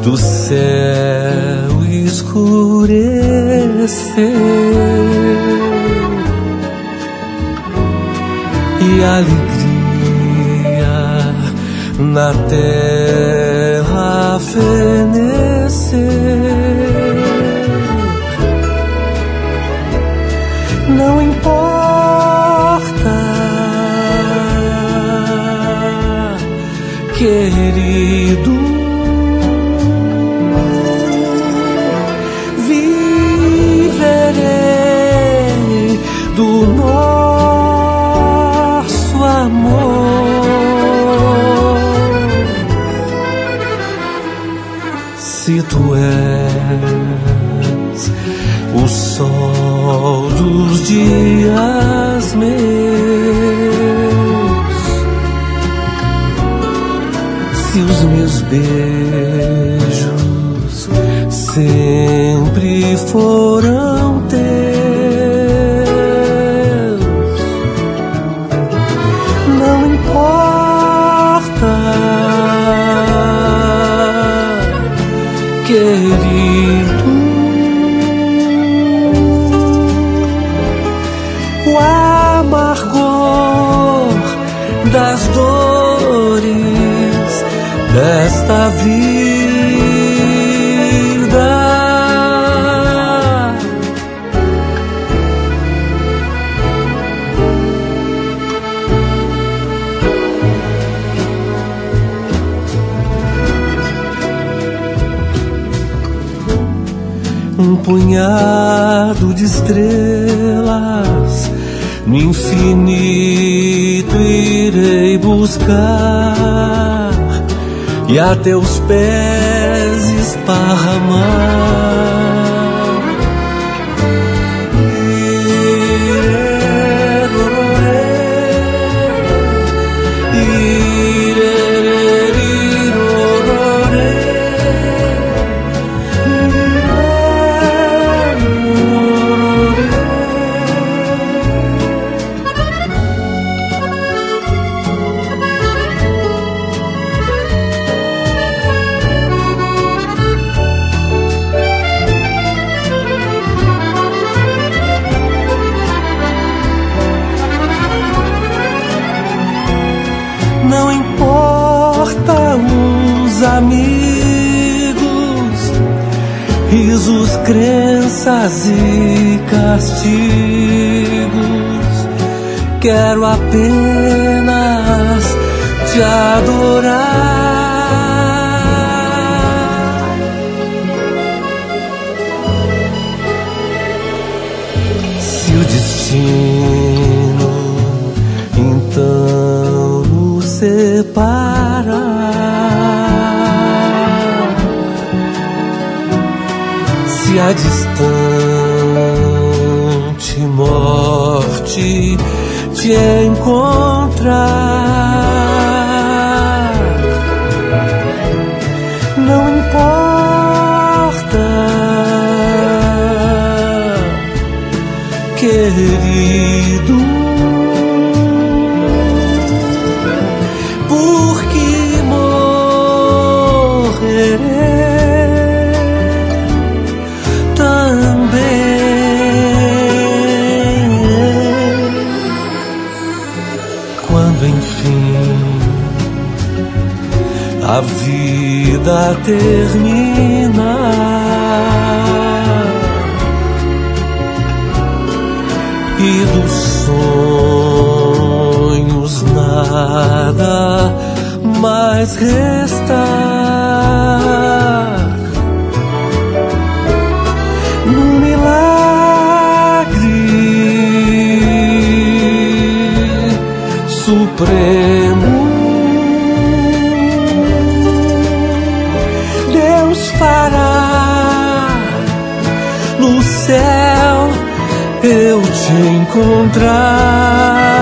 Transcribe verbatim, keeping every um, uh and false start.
do céu escurecer e alegria na terra fenecer. Não importa, querido, viverei do nosso amor. Se tu és o sol dos dias meus, se os meus beijos sempre foram teus, não importa, querido, o amargor das dores desta vida. Um punhado de estrelas no infinito irei buscar e a teus pés esparramar. Não importa os amigos, risos, crenças e castigos, quero apenas te adorar. Se o destino então separar, se a distante morte te encontrar, não importa, querido, porque morrerei também quando enfim a vida terminar e dos sonhos nada mais restar. Num milagre supremo, Deus fará no céu eu te encontrar.